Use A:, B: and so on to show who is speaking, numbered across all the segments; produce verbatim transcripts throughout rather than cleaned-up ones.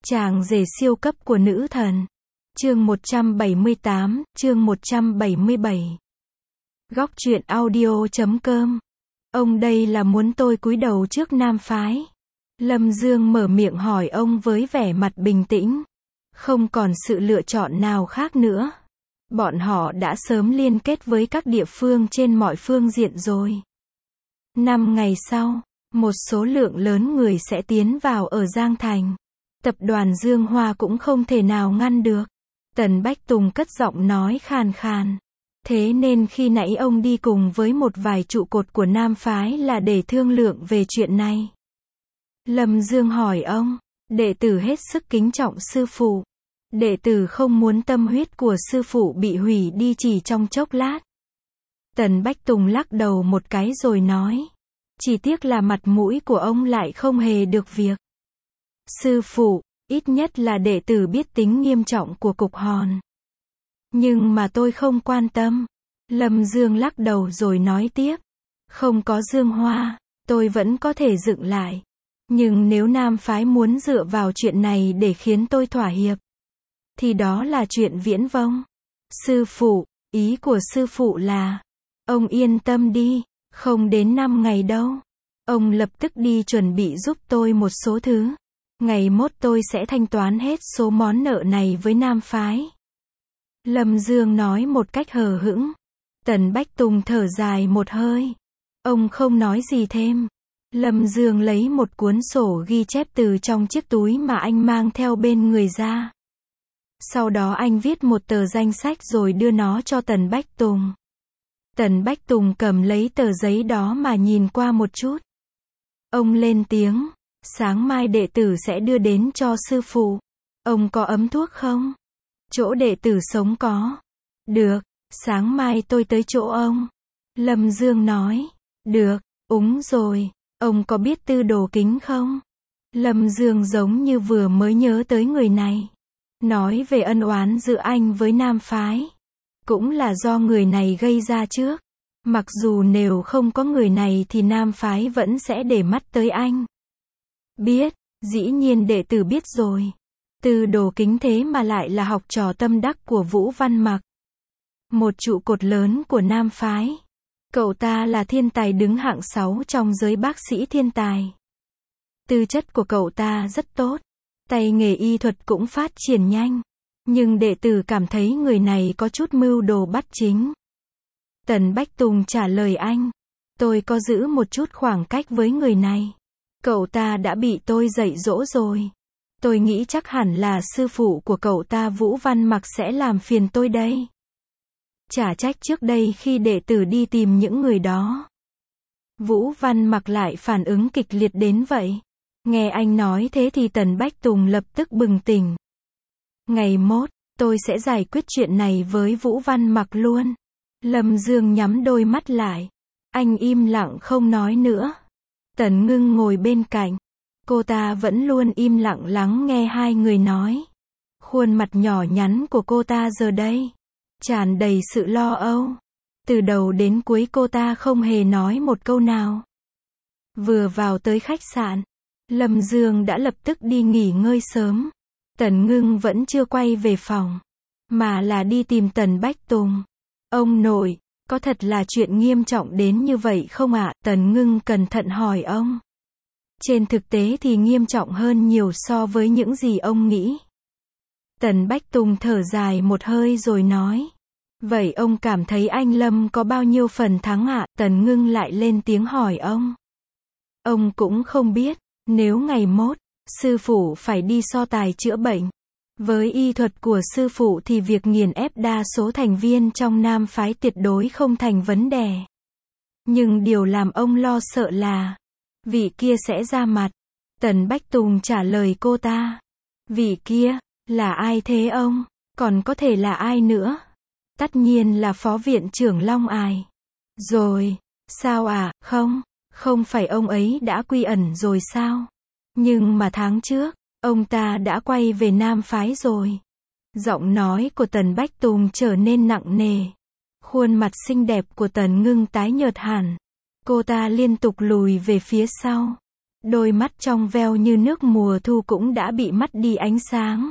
A: Chàng rể siêu cấp của nữ thần. Chương một trăm bảy mươi tám, chương một trăm bảy mươi bảy. Góc truyện audio chấm com. Ông đây là muốn tôi cúi đầu trước nam phái. Lâm Dương mở miệng hỏi ông với vẻ mặt bình tĩnh. Không còn sự lựa chọn nào khác nữa. Bọn họ đã sớm liên kết với các địa phương trên mọi phương diện rồi. Năm ngày sau, một số lượng lớn người sẽ tiến vào ở Giang Thành. Tập đoàn Dương Hoa cũng không thể nào ngăn được. Tần Bách Tùng cất giọng nói khàn khàn. Thế nên khi nãy ông đi cùng với một vài trụ cột của nam phái là để thương lượng về chuyện này. Lâm Dương hỏi ông, đệ tử hết sức kính trọng sư phụ. Đệ tử không muốn tâm huyết của sư phụ bị hủy đi chỉ trong chốc lát. Tần Bách Tùng lắc đầu một cái rồi nói. Chỉ tiếc là mặt mũi của ông lại không hề được việc. Sư phụ, ít nhất là đệ tử biết tính nghiêm trọng của cục hòn. Nhưng mà tôi không quan tâm. Lâm Dương lắc đầu rồi nói tiếp. Không có Dương Hoa, tôi vẫn có thể dựng lại. Nhưng nếu nam phái muốn dựa vào chuyện này để khiến tôi thỏa hiệp, thì đó là chuyện viễn vông. Sư phụ, ý của sư phụ là, ông yên tâm đi, không đến năm ngày đâu. Ông lập tức đi chuẩn bị giúp tôi một số thứ. Ngày mốt tôi sẽ thanh toán hết số món nợ này với nam phái. Lâm Dương nói một cách hờ hững. Tần Bách Tùng thở dài một hơi. Ông không nói gì thêm. Lâm Dương lấy một cuốn sổ ghi chép từ trong chiếc túi mà anh mang theo bên người ra. Sau đó anh viết một tờ danh sách rồi đưa nó cho Tần Bách Tùng. Tần Bách Tùng cầm lấy tờ giấy đó mà nhìn qua một chút. Ông lên tiếng. Sáng mai đệ tử sẽ đưa đến cho sư phụ. Ông có ấm thuốc không? Chỗ đệ tử sống có. Được, sáng mai tôi tới chỗ ông. Lâm Dương nói. Được, úng rồi. Ông có biết Tư Đồ Kính không? Lâm Dương giống như vừa mới nhớ tới người này. Nói về ân oán giữa anh với nam phái. Cũng là do người này gây ra trước. Mặc dù nếu không có người này thì nam phái vẫn sẽ để mắt tới anh. Biết, dĩ nhiên đệ tử biết rồi. Tư Đồ Kính thế mà lại là học trò tâm đắc của Vũ Văn Mặc. Một trụ cột lớn của nam phái. Cậu ta là thiên tài đứng hạng sáu trong giới bác sĩ thiên tài. Tư chất của cậu ta rất tốt. Tay nghề y thuật cũng phát triển nhanh. Nhưng đệ tử cảm thấy người này có chút mưu đồ bắt chính. Tần Bách Tùng trả lời anh. Tôi có giữ một chút khoảng cách với người này. Cậu ta đã bị tôi dạy dỗ rồi. Tôi nghĩ chắc hẳn là sư phụ của cậu ta Vũ Văn Mặc sẽ làm phiền tôi đây. Chả trách trước đây khi đệ tử đi tìm những người đó, Vũ Văn Mặc lại phản ứng kịch liệt đến vậy. Nghe anh nói thế thì Tần Bách Tùng lập tức bừng tỉnh. Ngày mốt, tôi sẽ giải quyết chuyện này với Vũ Văn Mặc luôn. Lâm Dương nhắm đôi mắt lại. Anh im lặng không nói nữa. Tần Ngưng ngồi bên cạnh. Cô ta vẫn luôn im lặng lắng nghe hai người nói. Khuôn mặt nhỏ nhắn của cô ta giờ đây tràn đầy sự lo âu. Từ đầu đến cuối cô ta không hề nói một câu nào. Vừa vào tới khách sạn, Lâm Dương đã lập tức đi nghỉ ngơi sớm. Tần Ngưng vẫn chưa quay về phòng, mà là đi tìm Tần Bách Tùng. Ông nội, có thật là chuyện nghiêm trọng đến như vậy không ạ? Tần Ngưng cẩn thận hỏi ông. Trên thực tế thì nghiêm trọng hơn nhiều so với những gì ông nghĩ. Tần Bách Tùng thở dài một hơi rồi nói. Vậy ông cảm thấy anh Lâm có bao nhiêu phần thắng ạ? Tần Ngưng lại lên tiếng hỏi ông. Ông cũng không biết, nếu ngày mốt, sư phụ phải đi so tài chữa bệnh. Với y thuật của sư phụ thì việc nghiền ép đa số thành viên trong nam phái tuyệt đối không thành vấn đề. Nhưng điều làm ông lo sợ là, vị kia sẽ ra mặt. Tần Bách Tùng trả lời cô ta. Vị kia, là ai thế ông? Còn có thể là ai nữa? Tất nhiên là phó viện trưởng Long Ải. Rồi, sao à? Không, không phải ông ấy đã quy ẩn rồi sao? Nhưng mà tháng trước, ông ta đã quay về nam phái rồi. Giọng nói của Tần Bách Tùng trở nên nặng nề. Khuôn mặt xinh đẹp của Tần Ngưng tái nhợt hẳn. Cô ta liên tục lùi về phía sau. Đôi mắt trong veo như nước mùa thu cũng đã bị mất đi ánh sáng.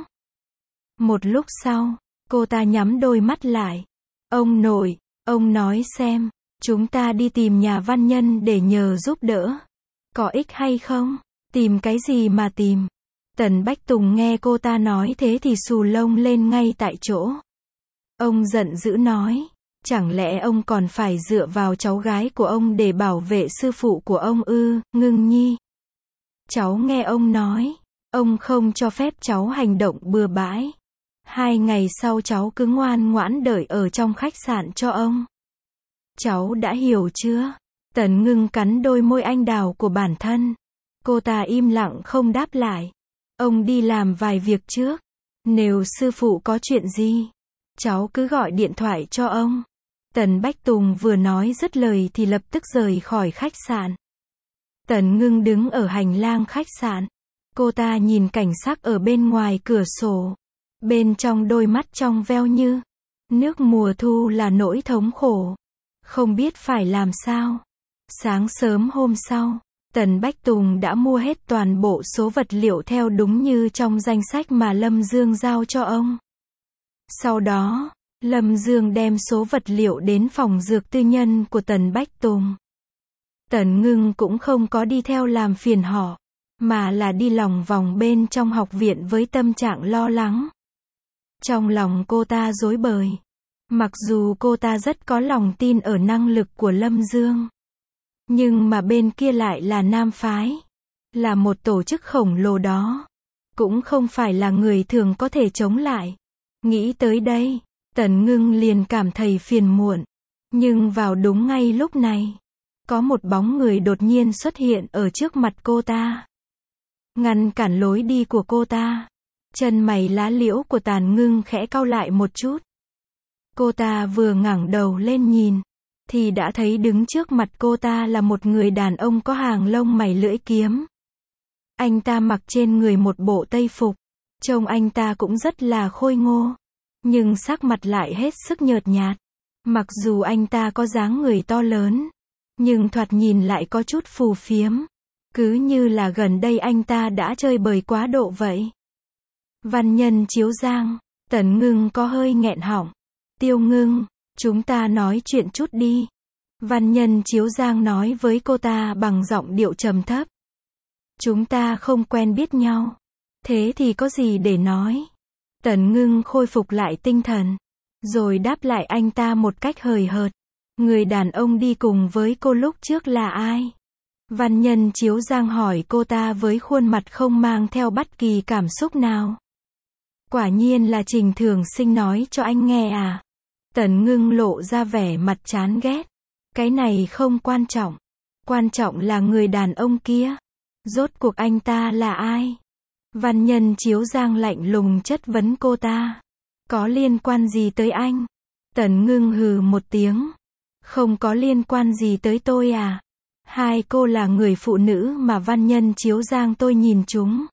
A: Một lúc sau, cô ta nhắm đôi mắt lại. Ông nội, ông nói xem, chúng ta đi tìm nhà văn nhân để nhờ giúp đỡ. Có ích hay không? Tìm cái gì mà tìm? Tần Bách Tùng nghe cô ta nói thế thì xù lông lên ngay tại chỗ. Ông giận dữ nói, chẳng lẽ ông còn phải dựa vào cháu gái của ông để bảo vệ sư phụ của ông ư? Ngưng Nhi. Cháu nghe ông nói, ông không cho phép cháu hành động bừa bãi. Hai ngày sau cháu cứ ngoan ngoãn đợi ở trong khách sạn cho ông. Cháu đã hiểu chưa? Tần Ngưng cắn đôi môi anh đào của bản thân. Cô ta im lặng không đáp lại. Ông đi làm vài việc trước. Nếu sư phụ có chuyện gì, cháu cứ gọi điện thoại cho ông. Tần Bách Tùng vừa nói dứt lời thì lập tức rời khỏi khách sạn. Tần Ngưng đứng ở hành lang khách sạn. Cô ta nhìn cảnh sắc ở bên ngoài cửa sổ. Bên trong đôi mắt trong veo như nước mùa thu là nỗi thống khổ. Không biết phải làm sao. Sáng sớm hôm sau, Tần Bách Tùng đã mua hết toàn bộ số vật liệu theo đúng như trong danh sách mà Lâm Dương giao cho ông. Sau đó, Lâm Dương đem số vật liệu đến phòng dược tư nhân của Tần Bách Tùng. Tần Ngưng cũng không có đi theo làm phiền họ, mà là đi lòng vòng bên trong học viện với tâm trạng lo lắng. Trong lòng cô ta rối bời. Mặc dù cô ta rất có lòng tin ở năng lực của Lâm Dương, nhưng mà bên kia lại là nam phái, là một tổ chức khổng lồ đó, cũng không phải là người thường có thể chống lại. Nghĩ tới đây, Tần Ngưng liền cảm thấy phiền muộn. Nhưng vào đúng ngay lúc này, có một bóng người đột nhiên xuất hiện ở trước mặt cô ta, ngăn cản lối đi của cô ta. Chân mày lá liễu của Tần Ngưng khẽ cau lại một chút. Cô ta vừa ngẩng đầu lên nhìn, thì đã thấy đứng trước mặt cô ta là một người đàn ông có hàng lông mày lưỡi kiếm. Anh ta mặc trên người một bộ tây phục, trông anh ta cũng rất là khôi ngô, nhưng sắc mặt lại hết sức nhợt nhạt. Mặc dù anh ta có dáng người to lớn, nhưng thoạt nhìn lại có chút phù phiếm, cứ như là gần đây anh ta đã chơi bời quá độ vậy. Văn nhân Chiếu Giang. Tần Ngưng có hơi nghẹn họng. Tiêu Ngưng, chúng ta nói chuyện chút đi. Văn nhân Chiếu Giang nói với cô ta bằng giọng điệu trầm thấp. Chúng ta không quen biết nhau. Thế thì có gì để nói? Tần Ngưng khôi phục lại tinh thần, rồi đáp lại anh ta một cách hời hợt. Người đàn ông đi cùng với cô lúc trước là ai? Văn nhân Chiếu Giang hỏi cô ta với khuôn mặt không mang theo bất kỳ cảm xúc nào. Quả nhiên là Trình Thường Sinh nói cho anh nghe à? Tần Ngưng lộ ra vẻ mặt chán ghét. Cái này không quan trọng. Quan trọng là người đàn ông kia. Rốt cuộc anh ta là ai? Văn nhân Chiếu Giang lạnh lùng chất vấn cô ta. Có liên quan gì tới anh? Tần Ngưng hừ một tiếng. Không có liên quan gì tới tôi à? Hai cô là người phụ nữ mà văn nhân Chiếu Giang tôi nhìn chúng.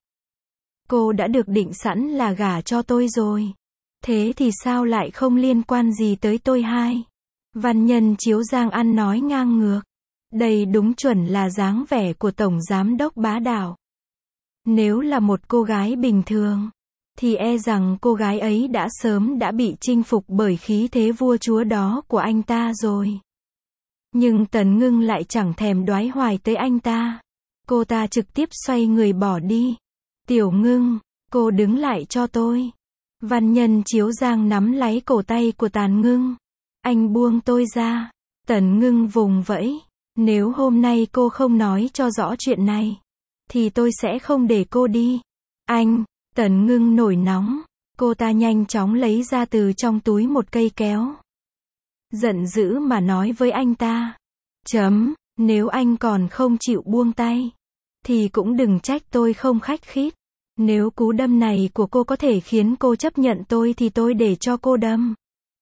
A: Cô đã được định sẵn là gả cho tôi rồi. Thế thì sao lại không liên quan gì tới tôi hai? Văn nhân Chiếu Giang ăn nói ngang ngược. Đây đúng chuẩn là dáng vẻ của Tổng Giám đốc bá đạo. Nếu là một cô gái bình thường, thì e rằng cô gái ấy đã sớm đã bị chinh phục bởi khí thế vua chúa đó của anh ta rồi. Nhưng Tần Ngưng lại chẳng thèm đoái hoài tới anh ta. Cô ta trực tiếp xoay người bỏ đi. Tiểu Ngưng, cô đứng lại cho tôi. Văn nhân Chiếu Giang nắm lấy cổ tay của Tần Ngưng. Anh buông tôi ra. Tần Ngưng vùng vẫy. Nếu hôm nay cô không nói cho rõ chuyện này, thì tôi sẽ không để cô đi. Anh, Tần Ngưng nổi nóng. Cô ta nhanh chóng lấy ra từ trong túi một cây kéo. Giận dữ mà nói với anh ta. Chấm, nếu anh còn không chịu buông tay, thì cũng đừng trách tôi không khách khít. Nếu cú đâm này của cô có thể khiến cô chấp nhận tôi thì tôi để cho cô đâm.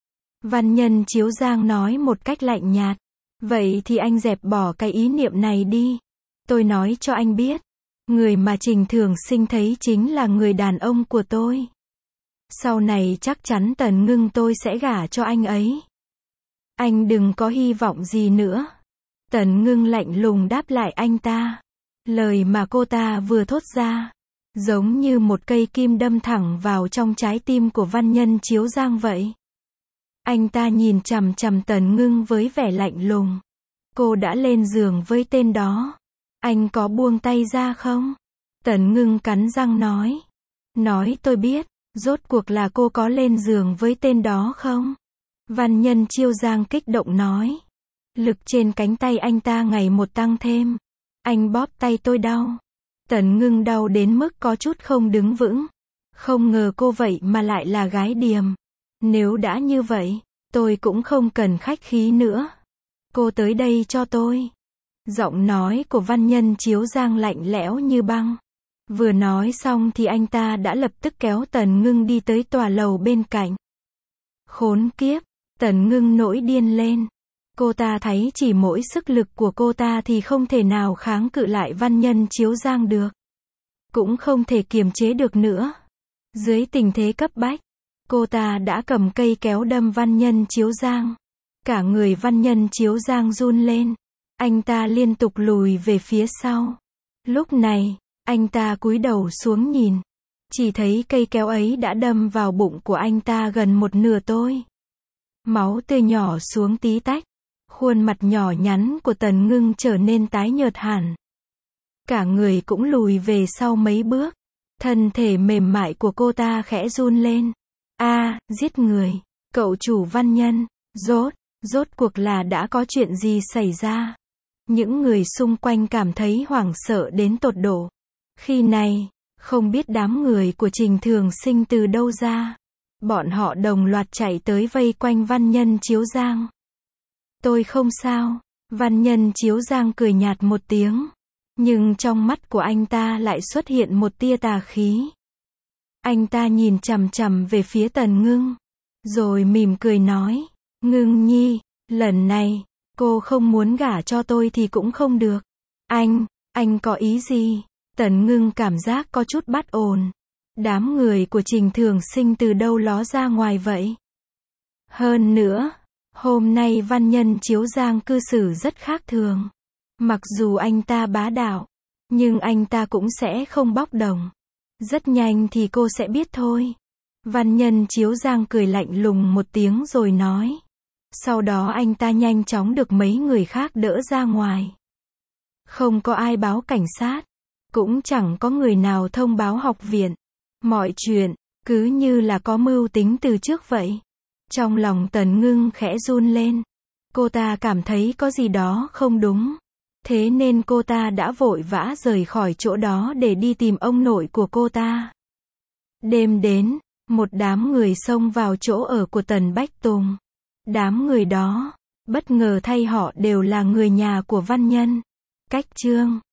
A: Văn nhân Chiếu Giang nói một cách lạnh nhạt. Vậy thì anh dẹp bỏ cái ý niệm này đi. Tôi nói cho anh biết, người mà Trình Thường Sinh thấy chính là người đàn ông của tôi. Sau này chắc chắn Tần Ngưng tôi sẽ gả cho anh ấy. Anh đừng có hy vọng gì nữa. Tần Ngưng lạnh lùng đáp lại anh ta. Lời mà cô ta vừa thốt ra, giống như một cây kim đâm thẳng vào trong trái tim của Văn Nhân Chiếu Giang vậy. Anh ta nhìn chằm chằm Tần Ngưng với vẻ lạnh lùng. Cô đã lên giường với tên đó. Anh có buông tay ra không? Tần Ngưng cắn răng nói. Nói tôi biết, rốt cuộc là cô có lên giường với tên đó không? Văn Nhân Chiếu Giang kích động nói. Lực trên cánh tay anh ta ngày một tăng thêm. Anh bóp tay tôi đau. Tần Ngưng đau đến mức có chút không đứng vững. Không ngờ cô vậy mà lại là gái điềm. Nếu đã như vậy, tôi cũng không cần khách khí nữa. Cô tới đây cho tôi. Giọng nói của Văn Nhân Chiếu Giang lạnh lẽo như băng. Vừa nói xong thì anh ta đã lập tức kéo Tần Ngưng đi tới tòa lầu bên cạnh. Khốn kiếp, Tần Ngưng nổi điên lên. Cô ta thấy chỉ mỗi sức lực của cô ta thì không thể nào kháng cự lại Văn Nhân Chiếu Giang được. Cũng không thể kiềm chế được nữa. Dưới tình thế cấp bách, cô ta đã cầm cây kéo đâm Văn Nhân Chiếu Giang. Cả người Văn Nhân Chiếu Giang run lên. Anh ta liên tục lùi về phía sau. Lúc này, anh ta cúi đầu xuống nhìn. Chỉ thấy cây kéo ấy đã đâm vào bụng của anh ta gần một nửa tôi. Máu tươi nhỏ xuống tí tách. Khuôn mặt nhỏ nhắn của Tần Ngưng trở nên tái nhợt hẳn. Cả người cũng lùi về sau mấy bước. Thân thể mềm mại của cô ta khẽ run lên. A, giết người. Cậu chủ Văn Nhân. Rốt, rốt cuộc là đã có chuyện gì xảy ra? Những người xung quanh cảm thấy hoảng sợ đến tột độ. Khi này, không biết đám người của Trình Thường Sinh từ đâu ra. Bọn họ đồng loạt chạy tới vây quanh Văn Nhân Chiếu Giang. Tôi không sao. Văn Nhân Chiếu Giang cười nhạt một tiếng. Nhưng trong mắt của anh ta lại xuất hiện một tia tà khí. Anh ta nhìn chằm chằm về phía Tần Ngưng. Rồi mỉm cười nói. Ngưng nhi, lần này, cô không muốn gả cho tôi thì cũng không được. Anh, anh có ý gì? Tần Ngưng cảm giác có chút bất ổn. Đám người của Trình Thường Sinh từ đâu ló ra ngoài vậy? Hơn nữa, hôm nay Văn Nhân Chiếu Giang cư xử rất khác thường. Mặc dù anh ta bá đạo, nhưng anh ta cũng sẽ không bóc đồng. Rất nhanh thì cô sẽ biết thôi. Văn Nhân Chiếu Giang cười lạnh lùng một tiếng rồi nói. Sau đó anh ta nhanh chóng được mấy người khác đỡ ra ngoài. Không có ai báo cảnh sát. Cũng chẳng có người nào thông báo học viện. Mọi chuyện, cứ như là có mưu tính từ trước vậy. Trong lòng Tần Ngưng khẽ run lên. Cô ta cảm thấy có gì đó không đúng. Thế nên cô ta đã vội vã rời khỏi chỗ đó để đi tìm ông nội của cô ta. Đêm đến, một đám người xông vào chỗ ở của Tần Bách Tùng. Đám người đó, bất ngờ thay họ đều là người nhà của Văn Nhân. Cách chương